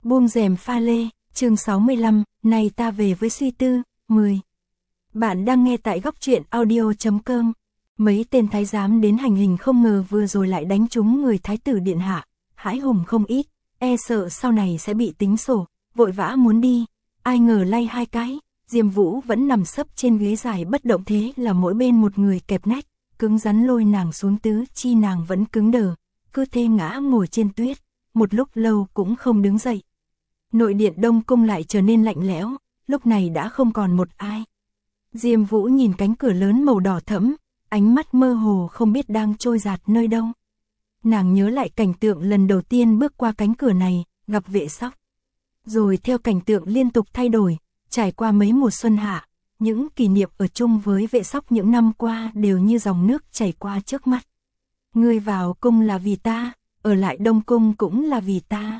Buông rèm pha lê, chương 65, này ta về với suy tư, 10. Bạn đang nghe tại góc truyện audio.com. Mấy tên thái giám đến hành hình không ngờ vừa rồi lại đánh trúng người thái tử điện hạ, hãi hùng không ít, e sợ sau này sẽ bị tính sổ, vội vã muốn đi, ai ngờ lay hai cái, Diêm Vũ vẫn nằm sấp trên ghế dài bất động, thế là mỗi bên một người kẹp nách, cứng rắn lôi nàng xuống, tứ chi nàng vẫn cứng đờ, cứ thế ngã ngồi trên tuyết, một lúc lâu cũng không đứng dậy. Nội điện Đông Cung lại trở nên lạnh lẽo, lúc này đã không còn một ai. Diêm Vũ nhìn cánh cửa lớn màu đỏ thẫm, ánh mắt mơ hồ không biết đang trôi dạt nơi đâu. Nàng nhớ lại cảnh tượng lần đầu tiên bước qua cánh cửa này, gặp Vệ Sóc. Rồi theo cảnh tượng liên tục thay đổi, trải qua mấy mùa xuân hạ, những kỷ niệm ở chung với Vệ Sóc những năm qua đều như dòng nước chảy qua trước mắt. Ngươi vào cung là vì ta, ở lại Đông Cung cũng là vì ta.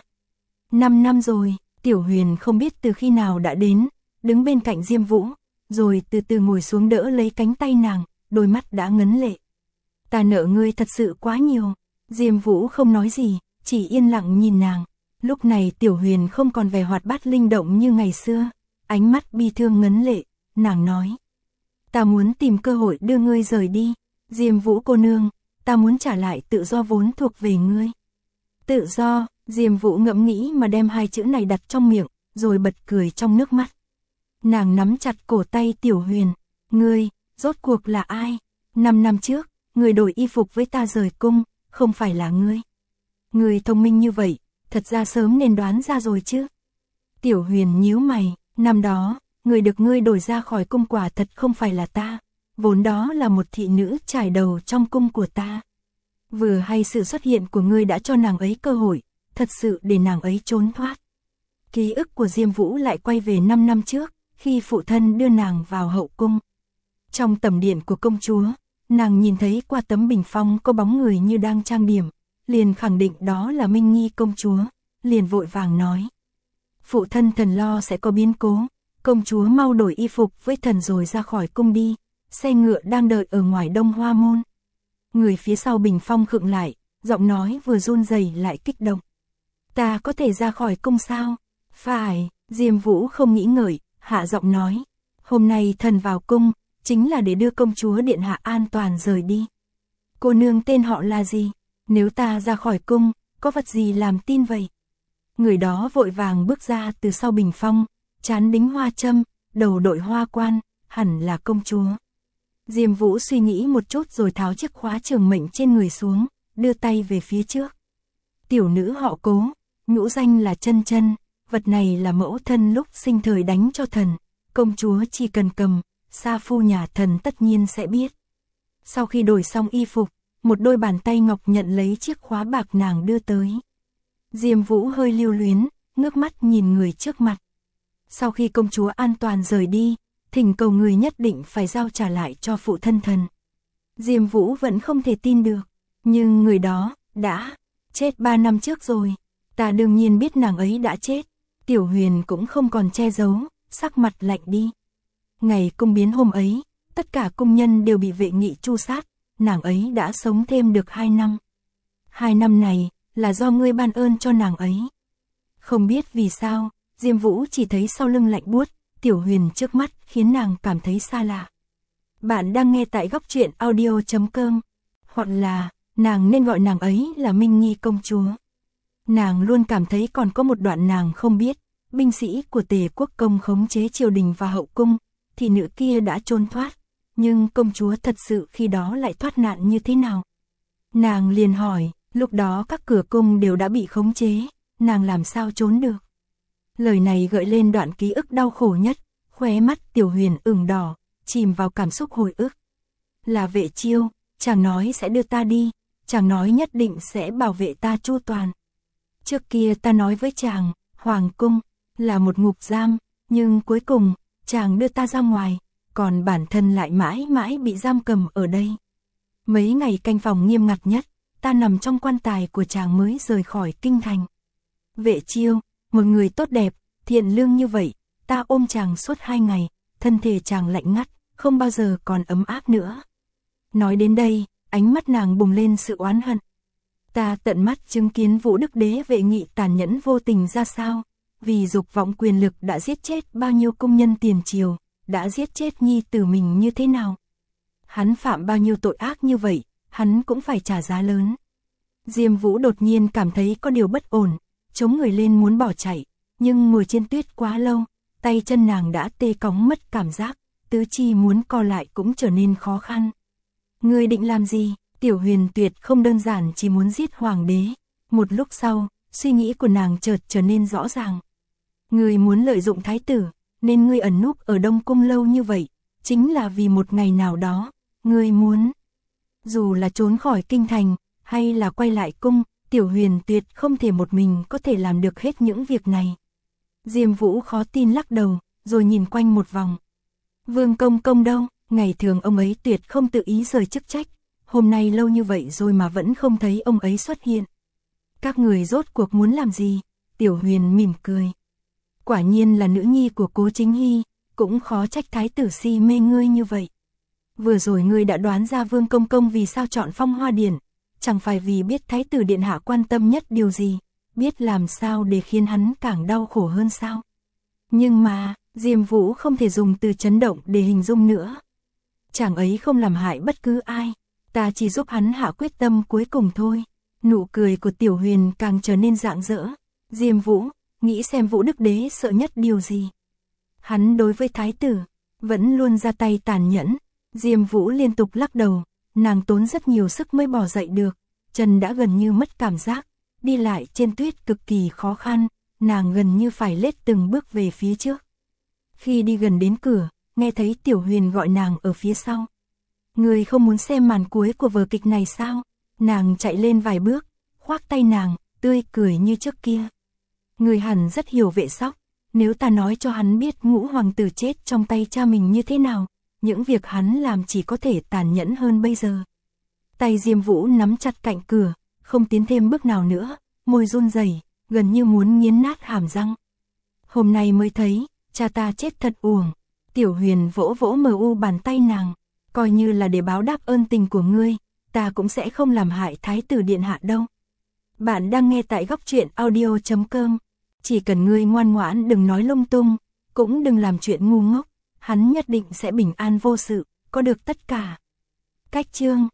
5 năm rồi, Tiểu Huyền không biết từ khi nào đã đến, đứng bên cạnh Diêm Vũ, rồi từ từ ngồi xuống đỡ lấy cánh tay nàng, đôi mắt đã ngấn lệ. Ta nợ ngươi thật sự quá nhiều. Diêm Vũ không nói gì, chỉ yên lặng nhìn nàng. Lúc này Tiểu Huyền không còn vẻ hoạt bát linh động như ngày xưa, ánh mắt bi thương ngấn lệ, nàng nói. Ta muốn tìm cơ hội đưa ngươi rời đi, Diêm Vũ cô nương, ta muốn trả lại tự do vốn thuộc về ngươi. Tự do, Diêm Vũ ngẫm nghĩ mà đem hai chữ này đặt trong miệng, rồi bật cười trong nước mắt. Nàng nắm chặt cổ tay Tiểu Huyền, ngươi, rốt cuộc là ai? 5 năm trước, người đổi y phục với ta rời cung, không phải là ngươi. Ngươi thông minh như vậy, thật ra sớm nên đoán ra rồi chứ. Tiểu Huyền nhíu mày, năm đó, người được ngươi đổi ra khỏi cung quả thật không phải là ta, vốn đó là một thị nữ trải đầu trong cung của ta. Vừa hay sự xuất hiện của ngươi đã cho nàng ấy cơ hội, thật sự để nàng ấy trốn thoát. Ký ức của Diêm Vũ lại quay về 5 năm trước, khi phụ thân đưa nàng vào hậu cung. Trong tẩm điện của công chúa, nàng nhìn thấy qua tấm bình phong có bóng người như đang trang điểm, liền khẳng định đó là Minh Nhi công chúa, liền vội vàng nói. Phụ thân thần lo sẽ có biến cố, công chúa mau đổi y phục với thần rồi ra khỏi cung đi, xe ngựa đang đợi ở ngoài Đông Hoa Môn. Người phía sau bình phong khựng lại, giọng nói vừa run rẩy lại kích động. Ta có thể ra khỏi cung sao? Phải, Diêm Vũ không nghĩ ngợi, hạ giọng nói. Hôm nay thần vào cung, chính là để đưa công chúa điện hạ an toàn rời đi. Cô nương tên họ là gì? Nếu ta ra khỏi cung, có vật gì làm tin vậy? Người đó vội vàng bước ra từ sau bình phong, trán đính hoa châm, đầu đội hoa quan, hẳn là công chúa. Diêm Vũ suy nghĩ một chút rồi tháo chiếc khóa trường mệnh trên người xuống, đưa tay về phía trước. Tiểu nữ họ Cố, nhũ danh là Chân Chân, vật này là mẫu thân lúc sinh thời đánh cho thần, công chúa chỉ cần cầm, sa phu nhà thần tất nhiên sẽ biết. Sau khi đổi xong y phục, một đôi bàn tay ngọc nhận lấy chiếc khóa bạc nàng đưa tới. Diêm Vũ hơi lưu luyến, ngước mắt nhìn người trước mặt. Sau khi công chúa an toàn rời đi, thỉnh cầu người nhất định phải giao trả lại cho phụ thân thần. Diêm Vũ vẫn không thể tin được, nhưng người đó đã chết 3 năm trước rồi. Ta đương nhiên biết nàng ấy đã chết. Tiểu Huyền cũng không còn che giấu, sắc mặt lạnh đi. Ngày cung biến hôm ấy, tất cả cung nhân đều bị Vệ Nghị tru sát, nàng ấy đã sống thêm được 2 năm. 2 năm này là do ngươi ban ơn cho nàng ấy. Không biết vì sao, Diêm Vũ chỉ thấy sau lưng lạnh buốt, Tiểu Huyền trước mắt khiến nàng cảm thấy xa lạ. Bạn đang nghe tại góc truyện audio.com, hoặc là nàng nên gọi nàng ấy là Minh Nhi công chúa. Nàng luôn cảm thấy còn có một đoạn nàng không biết, binh sĩ của Tề quốc công khống chế triều đình và hậu cung, thì nữ kia đã trốn thoát, nhưng công chúa thật sự khi đó lại thoát nạn như thế nào? Nàng liền hỏi, lúc đó các cửa cung đều đã bị khống chế, nàng làm sao trốn được? Lời này gợi lên đoạn ký ức đau khổ nhất, khóe mắt Tiểu Huyền ửng đỏ, chìm vào cảm xúc hồi ức. Là Vệ Chiêu, chàng nói sẽ đưa ta đi, chàng nói nhất định sẽ bảo vệ ta chu toàn. Trước kia ta nói với chàng, Hoàng cung là một ngục giam, nhưng cuối cùng, chàng đưa ta ra ngoài, còn bản thân lại mãi mãi bị giam cầm ở đây. Mấy ngày canh phòng nghiêm ngặt nhất, ta nằm trong quan tài của chàng mới rời khỏi kinh thành. Vệ Chiêu, một người tốt đẹp, thiện lương như vậy, ta ôm chàng suốt 2 ngày, thân thể chàng lạnh ngắt, không bao giờ còn ấm áp nữa. Nói đến đây, ánh mắt nàng bùng lên sự oán hận. Ta tận mắt chứng kiến Vũ Đức Đế Vệ Nghị tàn nhẫn vô tình ra sao, vì dục vọng quyền lực đã giết chết bao nhiêu công nhân tiền triều, đã giết chết nhi tử mình như thế nào. Hắn phạm bao nhiêu tội ác như vậy, hắn cũng phải trả giá lớn. Diêm Vũ đột nhiên cảm thấy có điều bất ổn, chống người lên muốn bỏ chạy, nhưng ngồi trên tuyết quá lâu, tay chân nàng đã tê cóng mất cảm giác, tứ chi muốn co lại cũng trở nên khó khăn. Ngươi định làm gì? Tiểu Huyền Tuyệt không đơn giản chỉ muốn giết hoàng đế. Một lúc sau, suy nghĩ của nàng chợt trở nên rõ ràng. Ngươi muốn lợi dụng thái tử, nên ngươi ẩn núp ở Đông Cung lâu như vậy, chính là vì một ngày nào đó, ngươi muốn. Dù là trốn khỏi kinh thành, hay là quay lại cung, Tiểu Huyền Tuyệt không thể một mình có thể làm được hết những việc này. Diêm Vũ khó tin lắc đầu, rồi nhìn quanh một vòng. Vương Công Công đâu? Ngày thường ông ấy tuyệt không tự ý rời chức trách, hôm nay lâu như vậy rồi mà vẫn không thấy ông ấy xuất hiện. Các người rốt cuộc muốn làm gì? Tiểu Huyền mỉm cười. Quả nhiên là nữ nhi của Cố Chính Hy, cũng khó trách thái tử si mê ngươi như vậy. Vừa rồi ngươi đã đoán ra Vương Công Công vì sao chọn Phong Hoa Điển, chẳng phải vì biết thái tử điện hạ quan tâm nhất điều gì, biết làm sao để khiến hắn càng đau khổ hơn sao. Nhưng mà, Diêm Vũ không thể dùng từ chấn động để hình dung nữa. Chàng ấy không làm hại bất cứ ai, ta chỉ giúp hắn hạ quyết tâm cuối cùng thôi. Nụ cười của Tiểu Huyền càng trở nên rạng rỡ. Diêm Vũ, nghĩ xem Vũ Đức Đế sợ nhất điều gì. Hắn đối với thái tử, vẫn luôn ra tay tàn nhẫn. Diêm Vũ liên tục lắc đầu, nàng tốn rất nhiều sức mới bò dậy được, chân đã gần như mất cảm giác, đi lại trên tuyết cực kỳ khó khăn, nàng gần như phải lết từng bước về phía trước. Khi đi gần đến cửa, nghe thấy Tiểu Huyền gọi nàng ở phía sau. Người không muốn xem màn cuối của vở kịch này sao? Nàng chạy lên vài bước, khoác tay nàng, tươi cười như trước kia. Người hẳn rất hiểu Vệ Sóc, nếu ta nói cho hắn biết Ngũ hoàng tử chết trong tay cha mình như thế nào, những việc hắn làm chỉ có thể tàn nhẫn hơn bây giờ. Tay Diêm Vũ nắm chặt cạnh cửa, không tiến thêm bước nào nữa, môi run rẩy, gần như muốn nghiến nát hàm răng. Hôm nay mới thấy, cha ta chết thật uổng. Tiểu Huyền vỗ vỗ mờ u bàn tay nàng, coi như là để báo đáp ơn tình của ngươi, ta cũng sẽ không làm hại thái tử điện hạ đâu. Bạn đang nghe tại góc truyện audio.com, chỉ cần ngươi ngoan ngoãn đừng nói lung tung, cũng đừng làm chuyện ngu ngốc, hắn nhất định sẽ bình an vô sự, có được tất cả. Cách chương